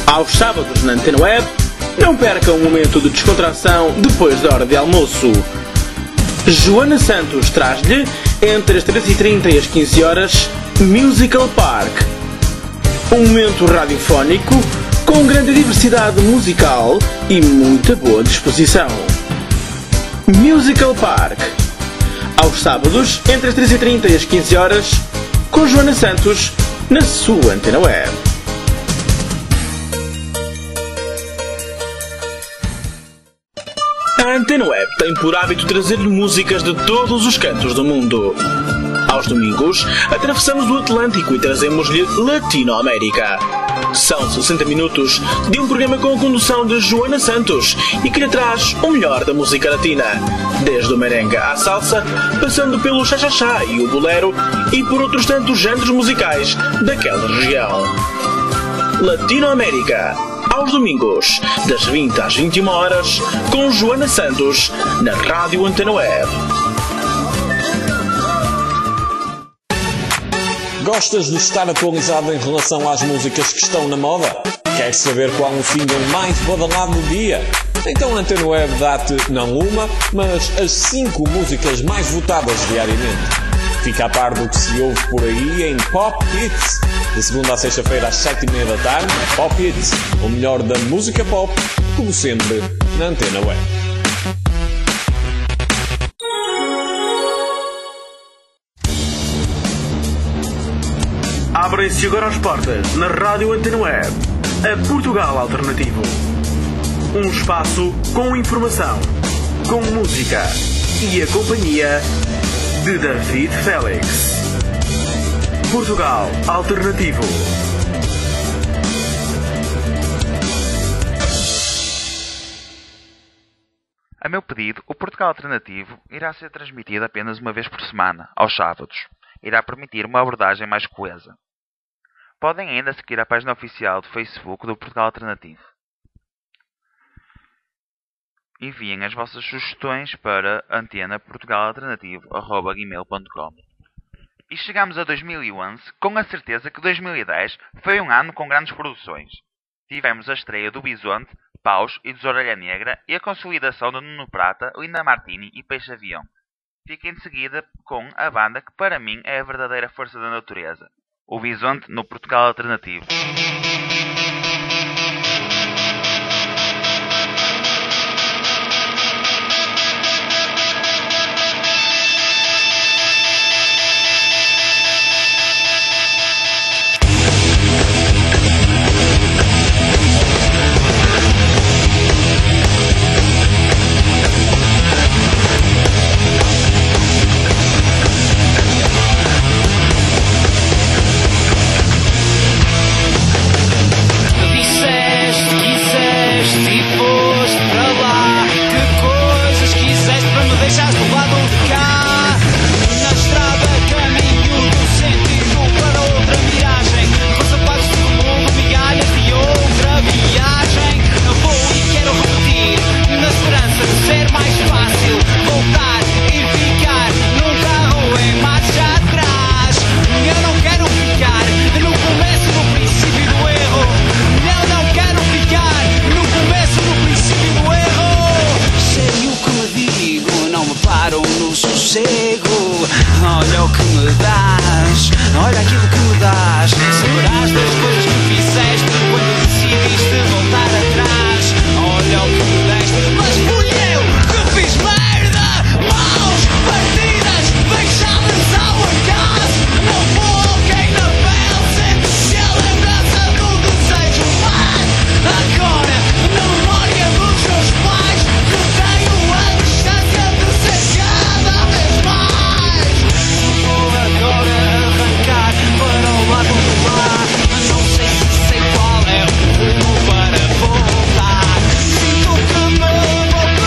Aos sábados na Antena Web, não perca um momento de descontração depois da hora de almoço. Joana Santos traz-lhe, entre as 13h30 e as 15 horas, Musical Park. Um momento radiofónico com grande diversidade musical e muita boa disposição. Musical Park. Aos sábados, entre as 13h30 e as 15 horas, com Joana Santos, na sua Antena Web. A Antena Web tem por hábito trazer-lhe músicas de todos os cantos do mundo. Aos domingos, atravessamos o Atlântico e trazemos-lhe Latinoamérica. São 60 minutos de um programa com a condução de Joana Santos e que lhe traz o melhor da música latina, desde o merengue à salsa, passando pelo cha-cha-cha e o bolero e por outros tantos géneros musicais daquela região. Latinoamérica, aos domingos, das 20 às 21 horas, com Joana Santos, na Rádio Antena Web. Gostas de estar atualizado em relação às músicas que estão na moda? Queres saber qual o single mais badalado do dia? Então a Antena Web dá-te não uma, mas as 5 músicas mais votadas diariamente. Fica a par do que se ouve por aí em Pop Hits. De segunda a sexta-feira às 7h30 da tarde, Pop Hits, o melhor da música pop, como sempre, na Antena Web. Abrem-se agora as portas na Rádio Antena Web, a Portugal Alternativo. Um espaço com informação, com música e a companhia de David Félix. Portugal Alternativo. A meu pedido, o Portugal Alternativo irá ser transmitido apenas uma vez por semana, aos sábados. Irá permitir uma abordagem mais coesa. Podem ainda seguir a página oficial do Facebook do Portugal Alternativo. Enviem as vossas sugestões para antenaportugalalternativo@gmail.com. E chegamos a 2011 com a certeza que 2010 foi um ano com grandes produções. Tivemos a estreia do Bisonte, Paus e dos Orelha Negra e a consolidação do Nuno Prata, Linda Martini e Peixe Avião. Fiquem de seguida com a banda que para mim é a verdadeira força da natureza. O Bisonte no Portugal Alternativo. Olha o que me dás, olha aquilo que me dás. Saberás das coisas que fizeste quando decidiste voltar atrás. Olha o que me deste, mas fui eu que fiz merda. Mãos partidas, deixadas ao acaso. Não coloquei na pele, sente-se a lembrança do desejo. Mas agora, na memória dos meus pais, que tenho a distância de ser cada vez mais. Vou agora arrancar para o lado do mar. Não sei se sei qual é o rumo para voltar. Sinto que me vou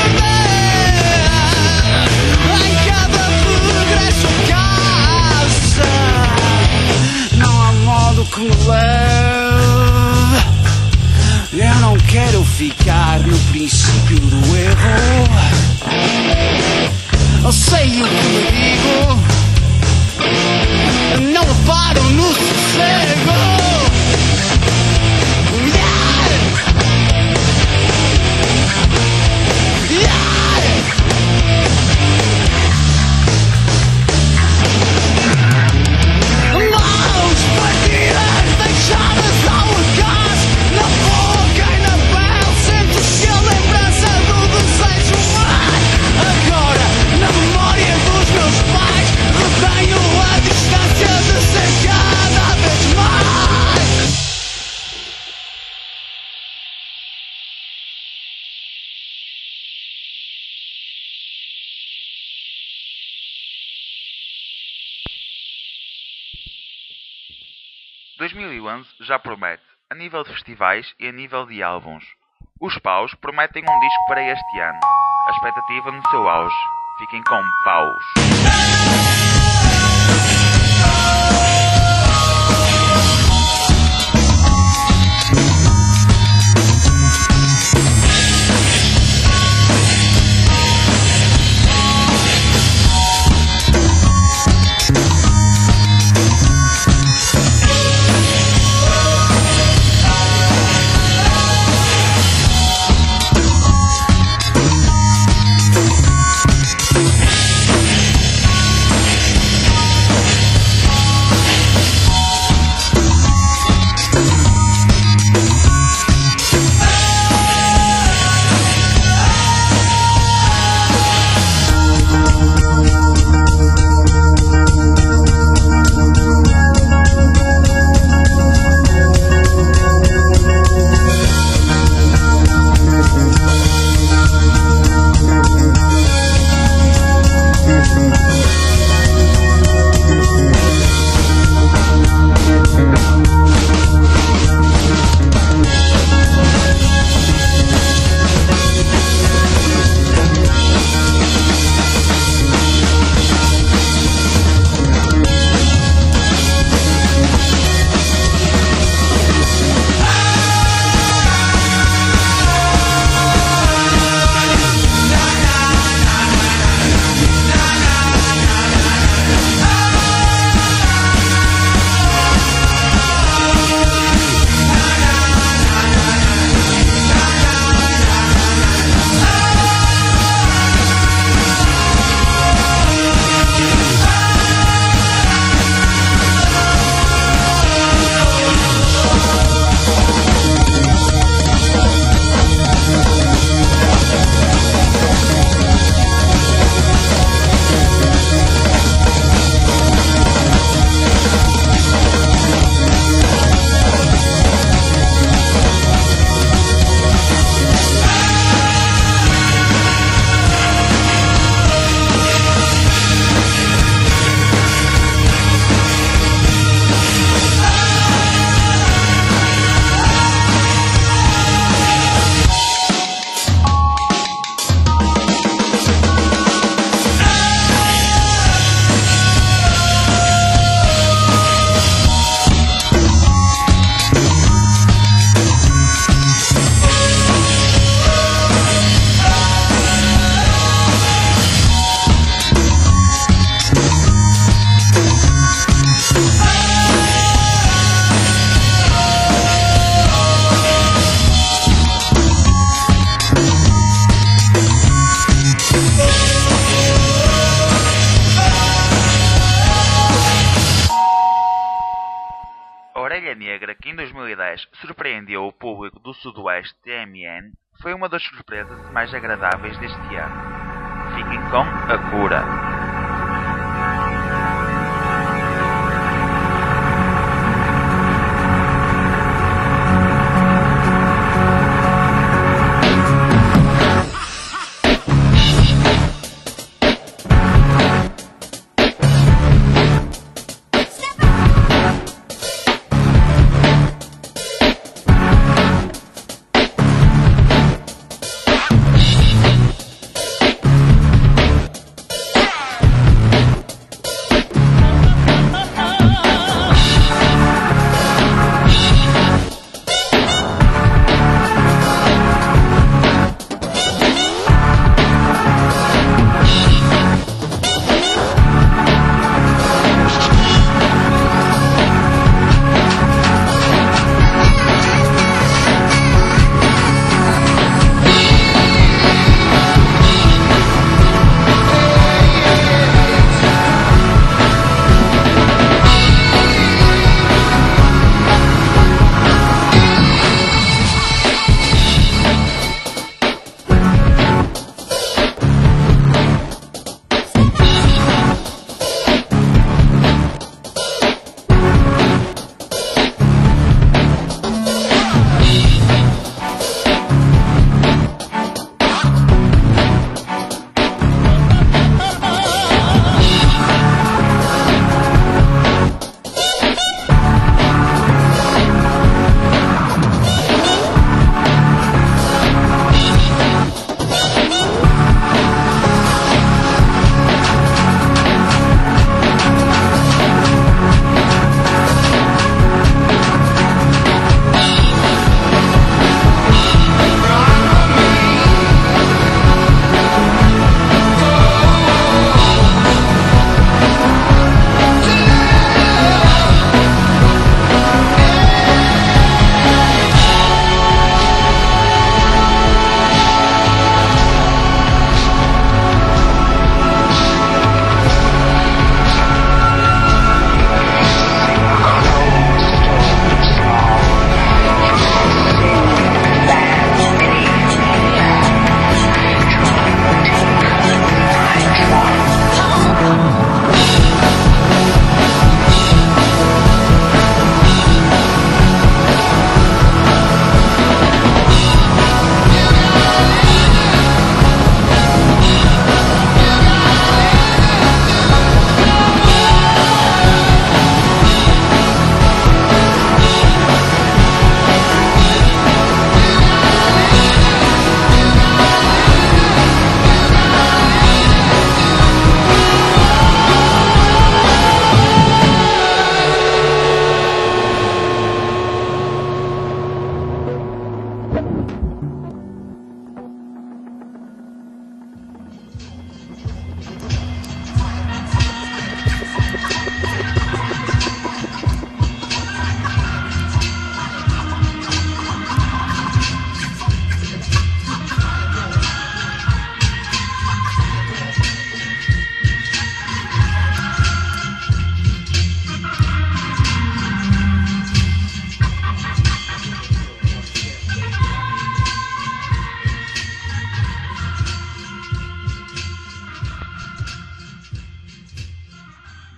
perder em cada regresso a casa. Não há modo que me leve. Eu não quero ficar no princípio do erro. Eu sei o que me digo. Não paro no sossego. Yeah! 2011 já promete, a nível de festivais e a nível de álbuns. Os Paus prometem um disco para este ano. A expectativa no seu auge. Fiquem com Paus. Orelha Negra, que em 2010 surpreendeu o público do Sudoeste TMN, foi uma das surpresas mais agradáveis deste ano. Fiquem com A Cura.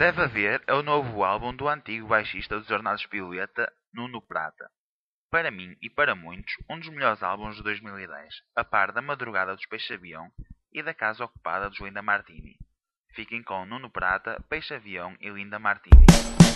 Deve Haver é o novo álbum do antigo baixista dos Ornados Violeta, Nuno Prata. Para mim e para muitos, um dos melhores álbuns de 2010, a par da Madrugada dos Peixe-Avião e da Casa Ocupada dos Linda Martini. Fiquem com Nuno Prata, Peixe-Avião e Linda Martini.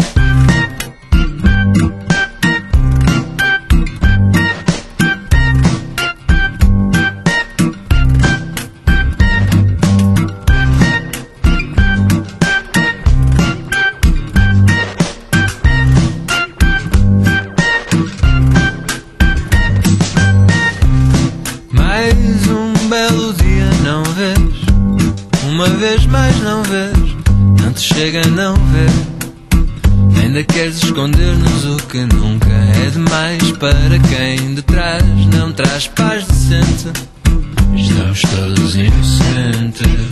Mais um belo dia, não vês? Uma vez mais não vês? Não te chega a não ver? Ainda queres esconder-nos o que nunca é demais para quem de trás não traz paz decente. Estamos todos inocentes.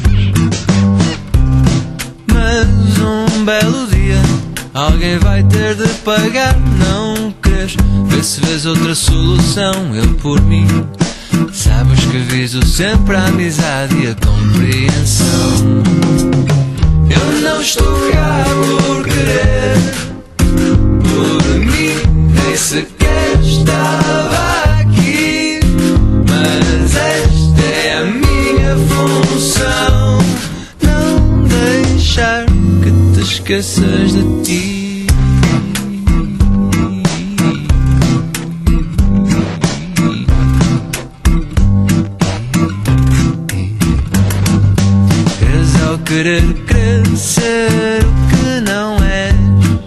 Mas um belo dia alguém vai ter de pagar, não queres? Vê se vês outra solução, eu por mim. Sabes que viso sempre a amizade e a compreensão. Eu não estou cá por querer, por mim nem sequer estava aqui. Mas esta é a minha função, não deixar que te esqueças de ti. Querer crescer o que não és.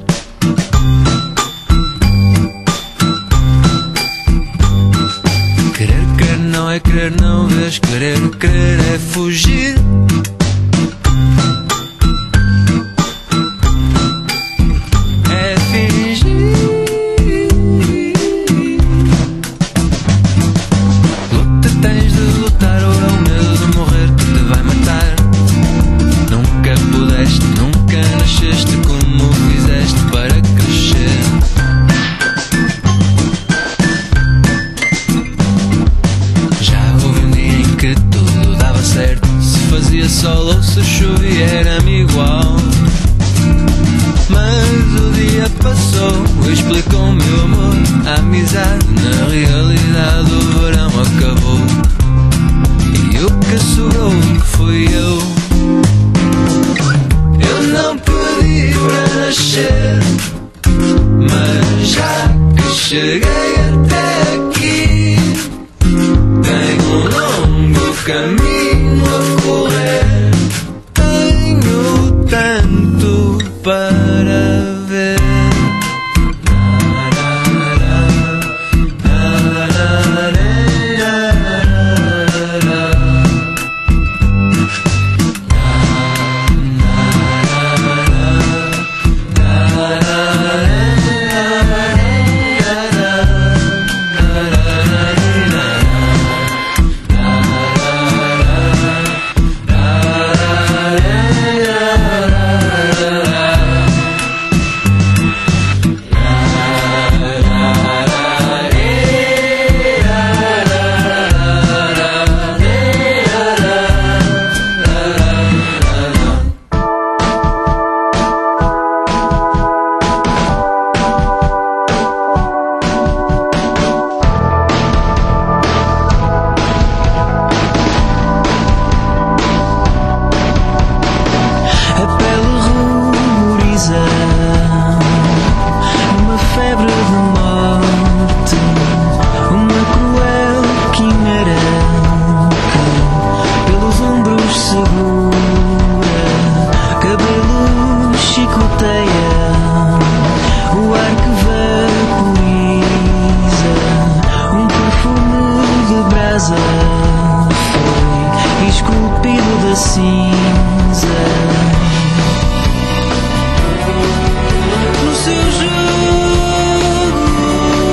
Querer não é querer, não vês? Querer é fugir. É fingir. Luta, tens de lutar, ou é o medo de morrer que te vai matar. Nunca nasceste como fizeste para crescer. Já houve um dia em que tudo dava certo, se fazia sol ou se chovia era-me igual. Mas o dia passou, explicou o meu amor, a amizade. Na realidade o verão acabou e o que sobrou fui eu. Eu não pedi para nascer, mas já que cheguei até aqui, tenho um longo caminho a correr. Tenho tanto para ver. No seu jogo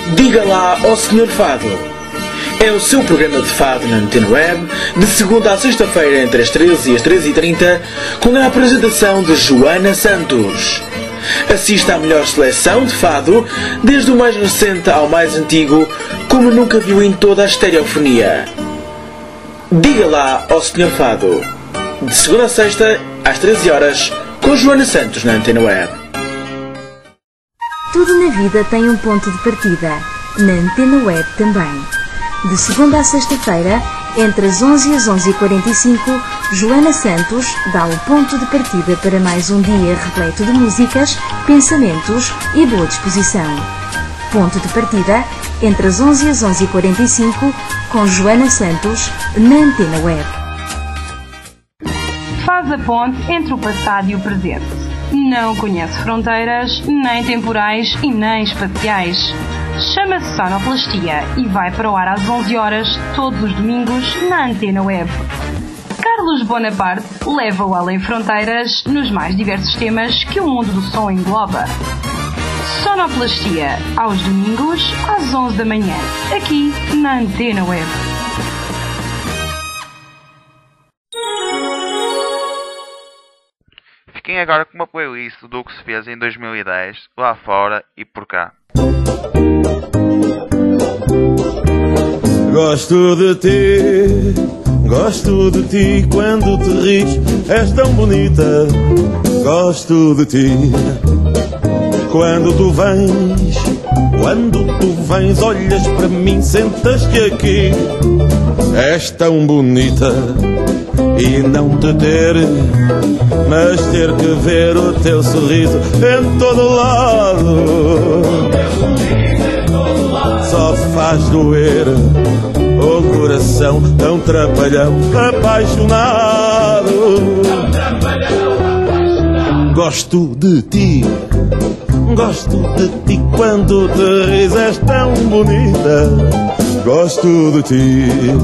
Diga lá ao Sr. Fado. É o seu programa de fado na Antena Web, de segunda à sexta-feira entre as 13 e as 13h30, com a apresentação de Joana Santos. Assista à melhor seleção de fado, desde o mais recente ao mais antigo, como nunca viu em toda a estereofonia. Diga lá ao Sr. Fado. De segunda a sexta, às 13 horas, com Joana Santos na Antena Web. Tudo na vida tem um ponto de partida. Na Antena Web também. De segunda a sexta-feira, entre as 11 e as 11h45, Joana Santos dá o ponto de partida para mais um dia repleto de músicas, pensamentos e boa disposição. Ponto de partida, entre as 11 e as 11h45, com Joana Santos, na Antena Web. Faz a ponte entre o passado e o presente. Não conhece fronteiras, nem temporais e nem espaciais. Chama-se Sonoplastia e vai para o ar às 11 horas, todos os domingos, na Antena Web. Carlos Bonaparte leva-o além fronteiras nos mais diversos temas que o mundo do som engloba. Sonoplastia, aos domingos, às 11 da manhã, aqui na Antena Web. Fiquem agora com uma playlist do que se fez em 2010, lá fora e por cá. Gosto de ti quando te ris, és tão bonita. Gosto de ti quando tu vens, olhas para mim, sentas-te aqui. És tão bonita e não te ter, mas ter que ver o teu sorriso em todo lado. Só faz doer o coração tão trapalhão, apaixonado. Gosto de ti quando te ris, és tão bonita. Gosto de ti.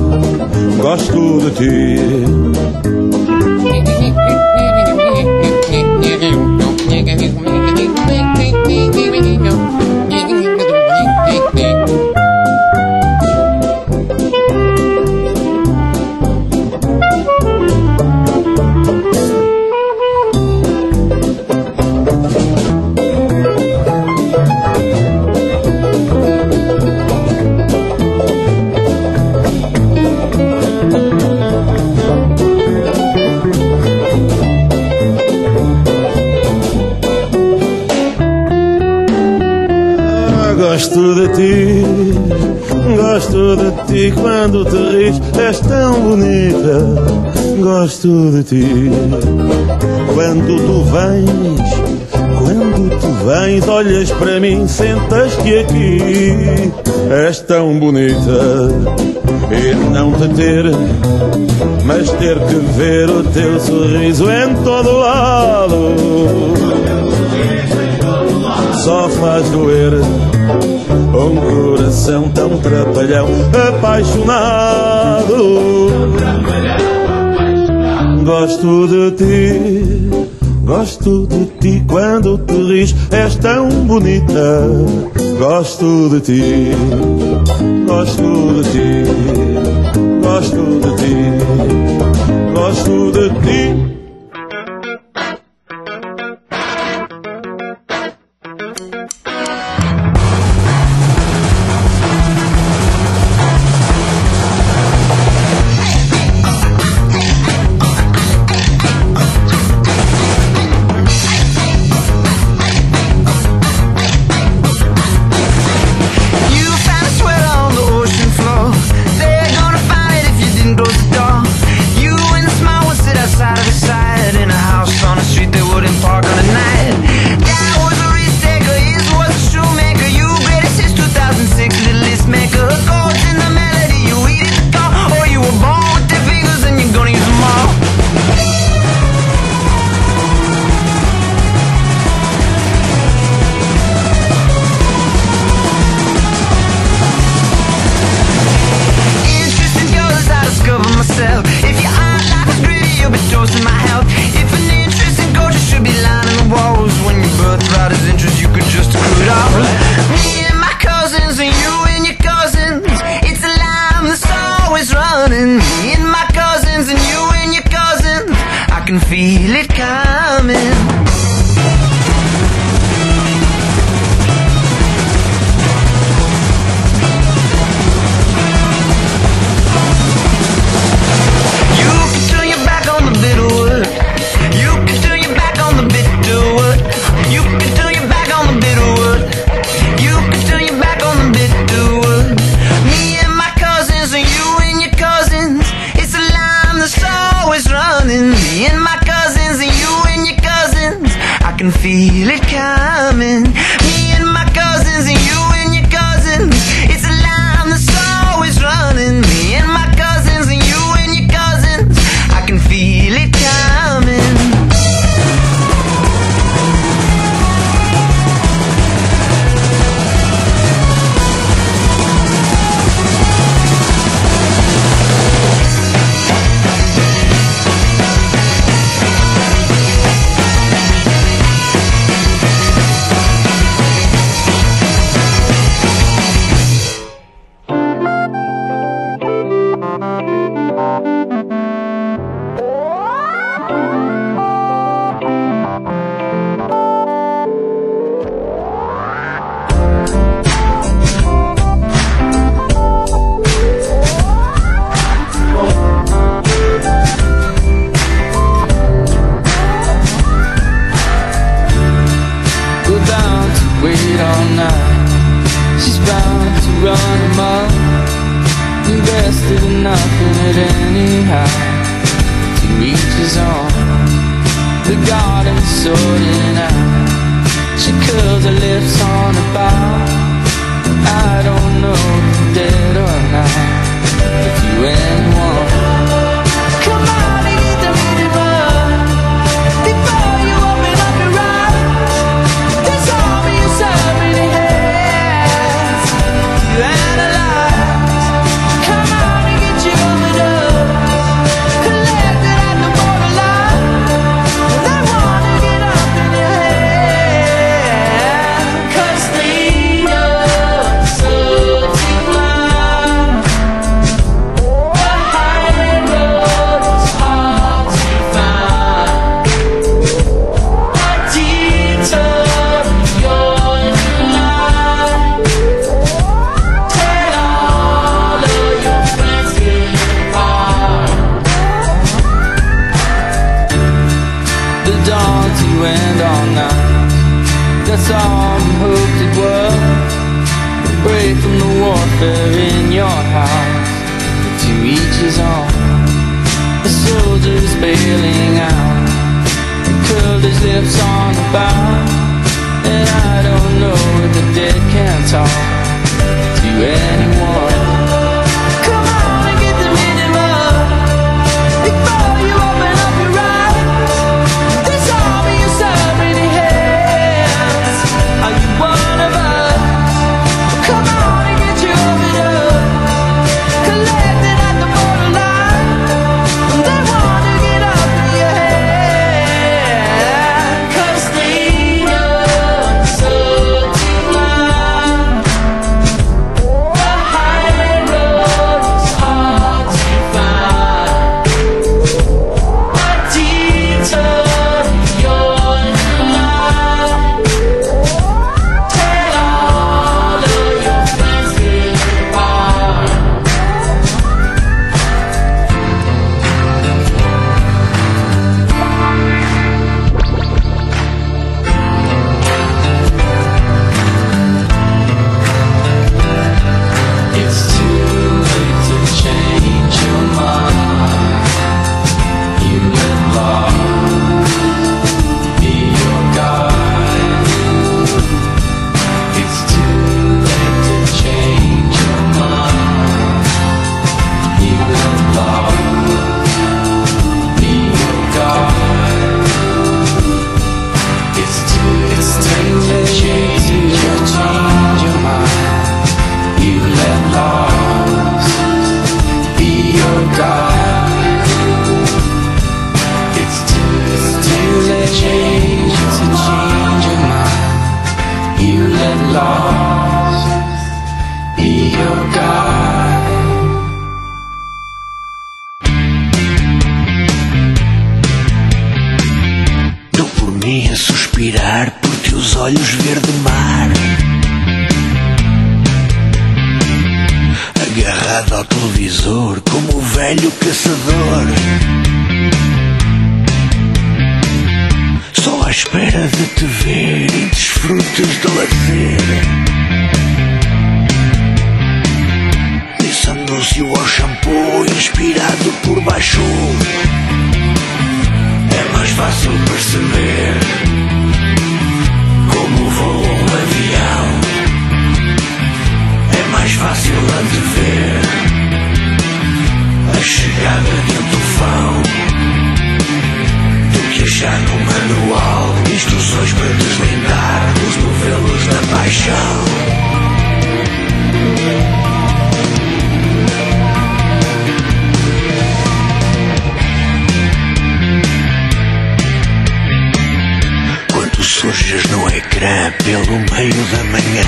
Gosto de ti quando te ris, és tão bonita. Gosto de ti quando tu vens, olhas para mim, sentas-te aqui. És tão bonita e não te ter, mas ter que ver o teu sorriso em todo lado. Só faz doer um coração tão trapalhão, apaixonado. Gosto de ti quando te ris, és tão bonita. Gosto de ti. Side of the side. anyhow. To each his own. The garden's sorting out. She curls her lips on a bough. I don't know if you're dead or not. If you anyone, come on and get the minute run before you open up your eyes. There's only so many hands you analyze. Come on and get your overdose collected at the borderline. They wanna get up in your head, 'cause they know so deep mine. The high road is hard to find. A detour you're in line. Tell all of your friends goodbye. The dawn's you end all night. That's all we hoped it was. Break from the warfare in your house. To each his own. The soldier's bailing out. He curled his lips on the bough. And I don't know if the dead can talk to anyone. Come on and get the minute run before you open up your eyes. There's only so many hands. Are you one of us? Come on and get your overdose collected at the borderline. They wanna get up in your head, 'cause they know so deep mine. The high road is hard to find. A detour you're in line. Tell all of your friends goodbye. It's too late to change your mind. You let love be your guide. It's too late to change your mind. You let love be your guide. It's too late to change your mind. You let loss be your guide. It's too late to change your mind. You let loss be your guide. Dou por mim a suspirar por teus olhos verde mar. Agarrado ao televisor como o velho caçador, só à espera de te ver e desfrutes do lazer. Nesse anúncio ao shampoo inspirado por baixo, é mais fácil perceber como voa um avião. É mais fácil antever a chegada de um tufão do que achar no manual instruções para deslindar os novelos da paixão. Quando surges no ecrã pelo meio da manhã,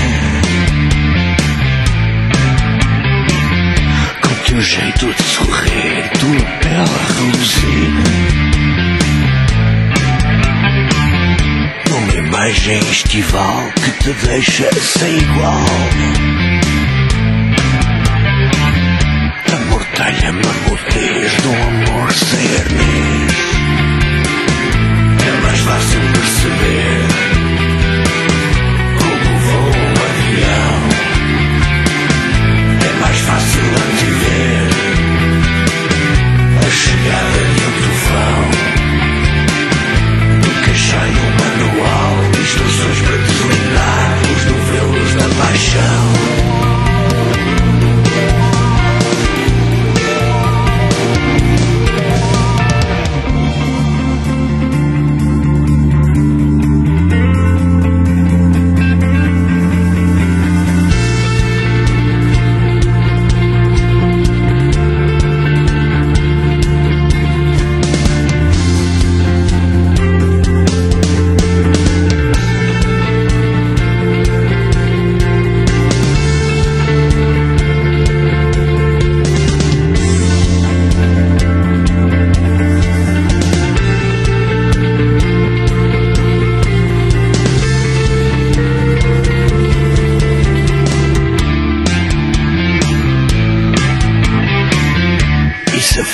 teu jeito de sorrir, tua pele a reluzir, numa imagem estival que te deixa sem igual. A mortalha mamutez do amor sem arnês. É mais fácil perceber como voa um avião. É mais fácil antever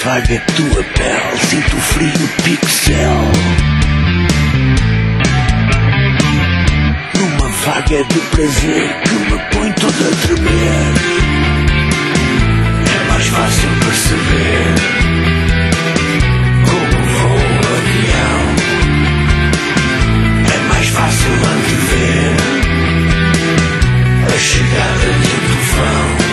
esfaga a tua pele, sinto o frio pixel. Numa vaga de prazer que me põe todo a tremer, é mais fácil perceber como voa o avião. É mais fácil antever a chegada de um tufão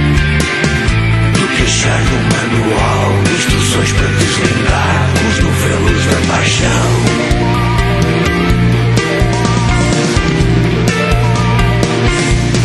do que achar no manual instruções para deslindar os novelos da paixão.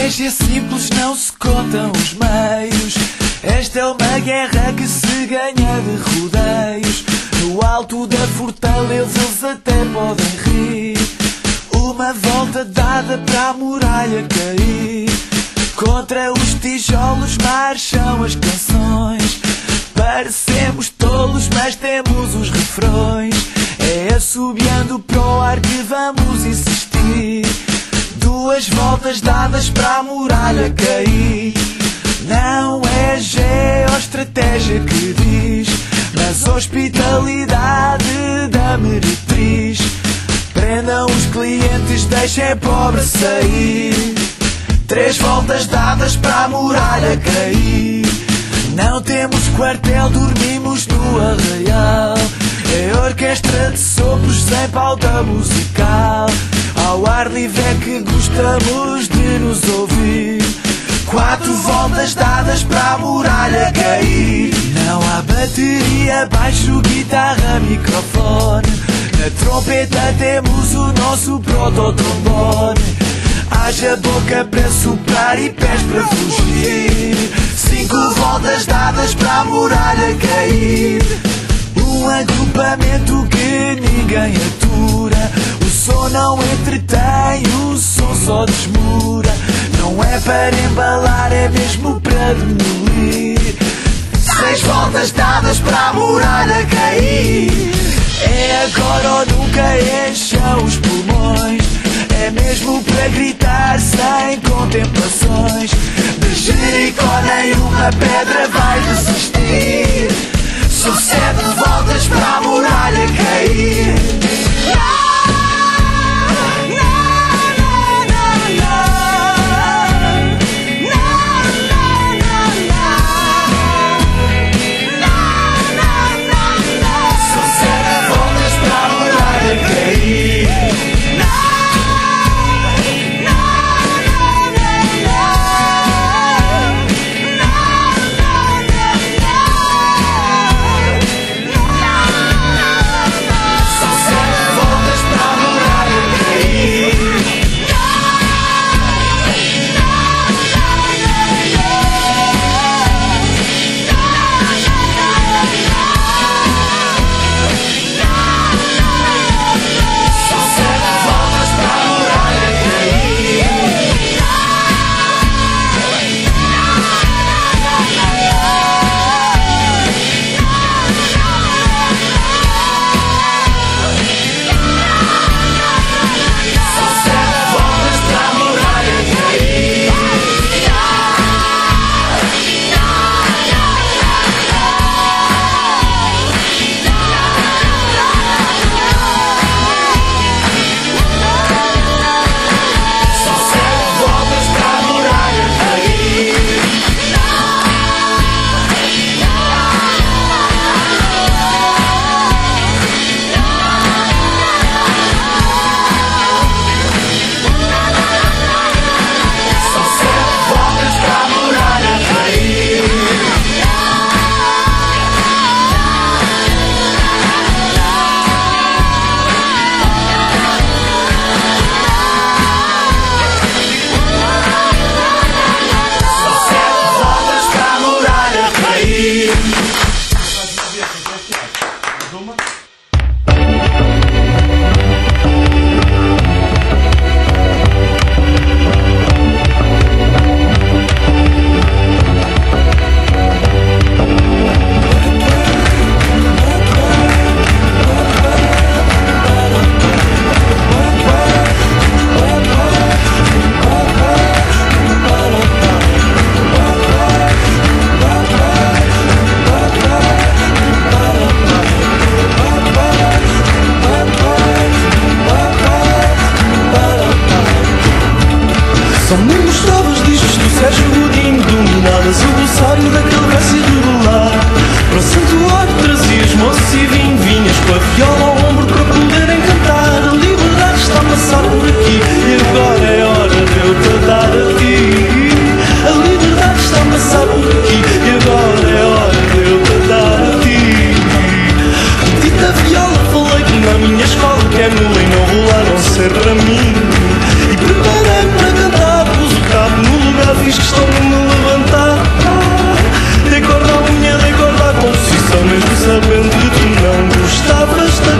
Hoje é simples, não se contam os meios. Esta é uma guerra que se ganha de rodeios. No alto da fortaleza eles até podem rir. Uma volta dada para a muralha cair. Contra os tijolos marcham as canções. Parecemos tolos, mas temos os refrões. É assobiando para o ar que vamos insistir. 2 voltas dadas para a muralha cair. Não é geoestratégia que diz, mas hospitalidade da meretriz. Prendam os clientes, deixem pobre sair. 3 voltas dadas para a muralha cair. Não temos quartel, dormimos no arraial. É orquestra de sopros sem pauta musical. Ao ar livre é que gostamos de nos ouvir. 4 voltas dadas para a muralha cair. Não há bateria, baixo, guitarra, microfone. Na trompeta temos o nosso prototrombone. Haja boca para soprar e pés para fugir. 5 voltas dadas para a muralha cair. Um agrupamento que ninguém atura. O som não entretém, o som só desmura. Não é para embalar, é mesmo para demolir. 6 voltas dadas para a muralha cair. É agora ou nunca, encham os pulmões. É mesmo para gritar sem contemplações. De Jericó nenhuma pedra vai desistir. São 7 voltas para a muralha cair.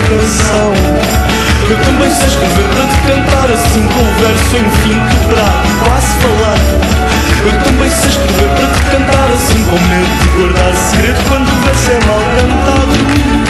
canção. Eu também sei escrever para te cantar assim, com o verso enfim quebrado, quase falado. Eu também sei escrever para te cantar assim, com medo de guardar segredo quando o verso é mal cantado.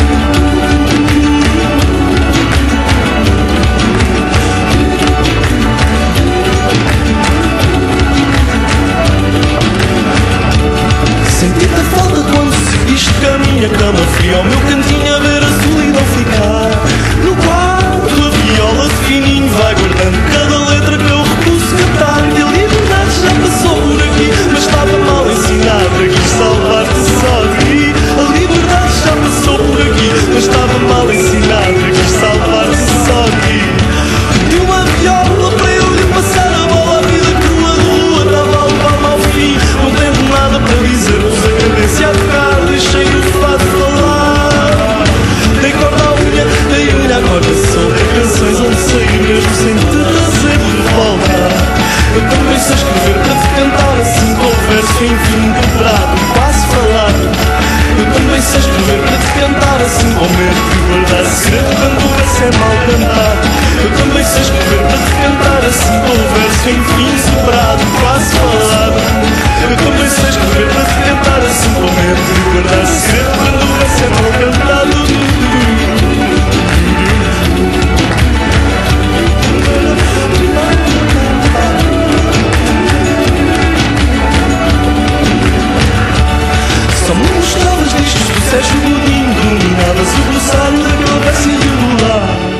Senti-te a falta quando seguiste que a minha cama fria, ao meu cantinho a ver a solidão ficar. No quarto a viola de fininho vai guardando cada letra que eu recuso cantar. E a liberdade já passou por aqui, mas estava mal ensinada, quis salvar-te só de ti. A liberdade já passou por aqui, mas estava mal ensinada, quis salvar-te só de ti. E uma viola para eu lhe passar a bola, a vida crua de rua estava a levar-me ao fim. Não tenho nada para dizer, pus a cabeça a tocar, deixei o fado falar. Dei corda à unha, dei unha à corda solta, canções onde saí mesmo sem te trazer de volta. Eu também sei escrever para te cantar assim, com o verso enfim quebrado, quase falado. Eu também sei escrever para te cantar assim, com medo de guardar segredo quando o verso é mal cantado. Eu também sei escrever para te cantar assim, com o verso enfim separado, quase falado. Eu também sei escrever para te cantar assim, com medo de guardar segredo quando o verso é mal cantado. Só me mostravas discos do Sérgio Godinho, dominavas o glossário daquele verso irregular.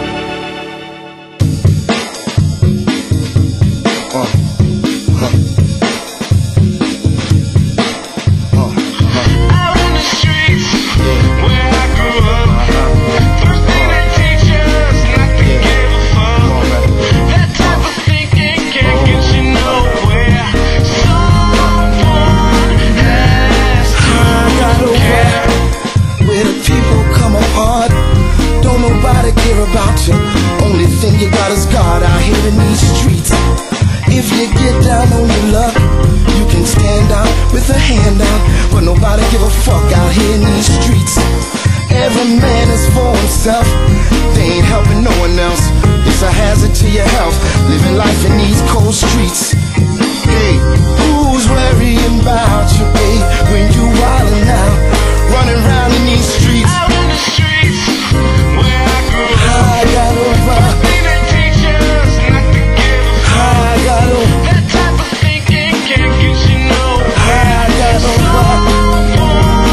About you, only thing you got is God out here in these streets. If you get down on your luck, you can stand out with a hand out, but nobody give a fuck out here in these streets. Every man is for himself, they ain't helping no one else. It's a hazard to your health, living life in these cold streets. Hey, who's worrying about you, babe, when you wildin' out, running around in these streets? Out in the streets, where I grew up. I got over teenagers, not to give a fuck. I got over that type of thinking can't get you nowhere. I got over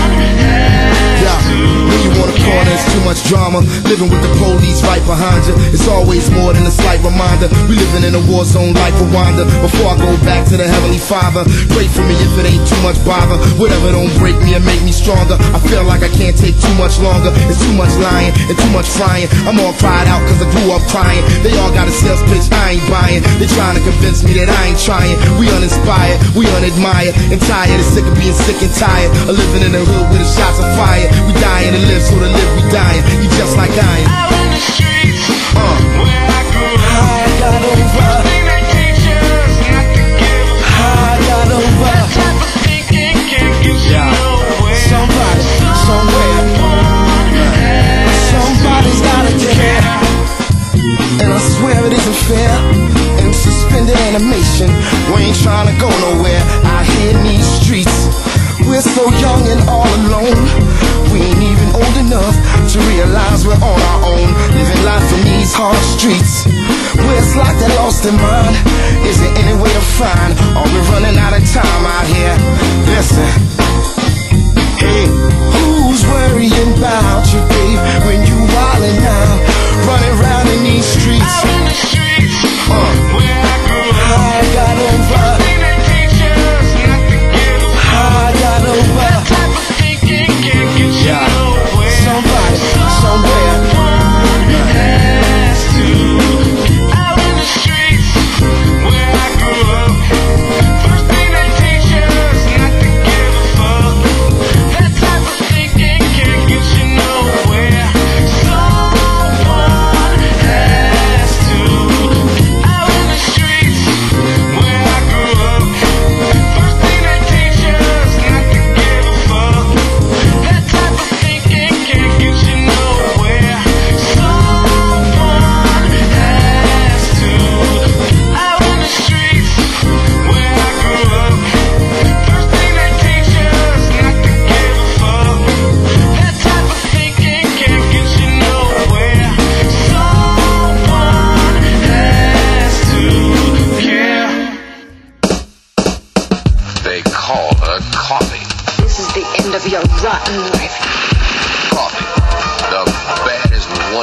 when you wanna call, there's too much drama. Living with the police right behind you, it's always more than a slight reminder. We living in a war zone like Rwanda. Before I go back to the Heavenly Father, pray for me if it ain't too much bother. Whatever don't break me and make me stronger. I feel like I can't take too much longer. It's too much lying and too much crying. I'm all cried out cause I grew up crying. They all got a sales pitch I ain't buying. They trying to convince me that I ain't trying. We uninspired, we unadmired, and tired and sick of being sick and tired of living in the hood with the shots of fire. We dying to live, so to live we dying. You just like I am. Out in the streets, where I grew up. I got over teenagers, not to give a fuck. I got over that type of thinking can't get you nowhere. Somebody, somewhere, somebody's gotta care. And I swear it isn't fair. In suspended animation, we ain't trying to go nowhere. Out here in these streets, we're so young and all alone. We ain't even old enough to realize we're on our own, living life in these hard streets, where it's like they're lost in mind. Is there any way to find? Are we running out of time out here? Listen, hey, who's worrying about you, babe, when you wildin' out, running around in these streets? Out in the streets, where I grew up. I got over teenagers, not to give a fuck. I got over that type of thinking can't get you nowhere. Somebody, somewhere, has to. Out in the streets, where I grew up. First thing they teach us, not to give a fuck. That type of thinking can't get you nowhere.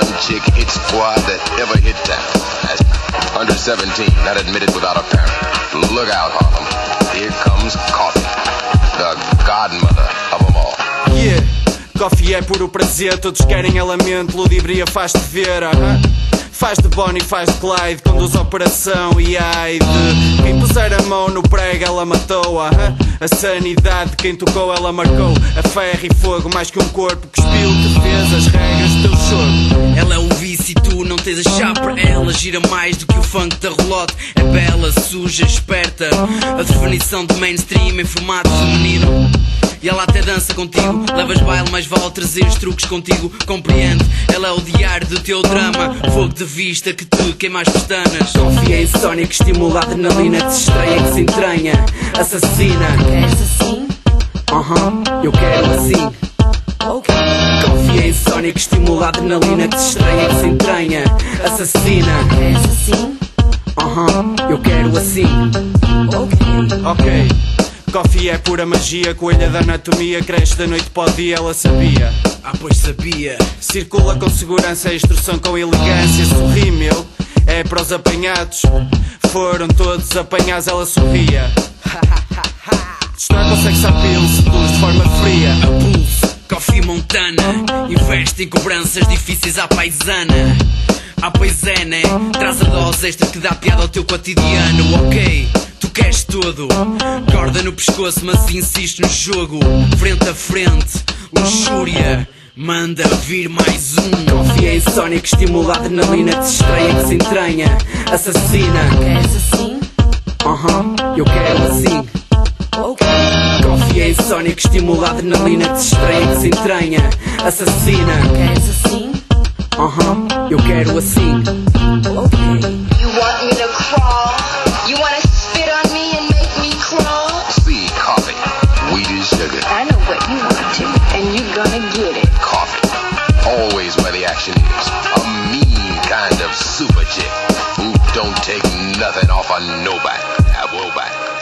one chick hit squad that ever hit town. That's under 17, not admitted without a parent. Look out, Harlem. Here comes Coffee, the godmother of them all. Yeah, Coffee é puro prazer, todos querem elemento, ludibria faz-te ver, Faz de Bonnie, faz de Clyde, conduz a operação e ai de quem puser a mão no prego ela matou-a. A sanidade de quem tocou ela marcou. A ferro e fogo mais que um corpo, cuspiu, te fez as regras do teu choro. Ela é o vício e tu não tens a chave para ela. Gira mais do que o funk da relote. É bela, suja, esperta. A definição de mainstream em formato feminino. E ela até dança contigo. Levas baile, mas vale trazer os truques contigo. Compreende, ela é o diário do teu drama. Fogo de vista que te queima as pestanas. Confia em Sónia que estimula a adrenalina. Que se estreia, que se entranha. Assassina. Queres assim? Eu quero assim. Okay. Confia em Sónia que estimula a adrenalina. Que se estreia, que se entranha. Assassina. Queres assim? Eu quero assim. Ok. Coffee é pura magia, coelha da anatomia. Cresce da noite para o dia, ela sabia. Pois sabia. Circula com segurança, a instrução com elegância. Sorri, meu, é para os apanhados. Foram todos apanhados, ela sorria. Destrói com sex appeal, seduz de forma fria. A Pulse, Coffee Montana. Investe em cobranças difíceis à paisana. Pois é, né? Traz a dose extra que dá piada ao teu cotidiano. Ok, tu queres tudo. Corda no pescoço, mas insiste no jogo. Frente a frente, luxúria. Manda vir mais um. Confia em Sónia que estimula a adrenalina. Que se estreia, que se entranha. Assassina. Queres assim? Eu quero assim. Confia em Sónia que estimula a adrenalina. Que se estreia, que se entranha. Assassina. Queres assim? Eu quero assim. You want me to crawl? You wanna spit on me and make me crawl? See, Coffee, weed is sugar. I know what you want to, and you're gonna get it. Coffee, always where the action is. A mean kind of super chick who don't take nothing off of nobody.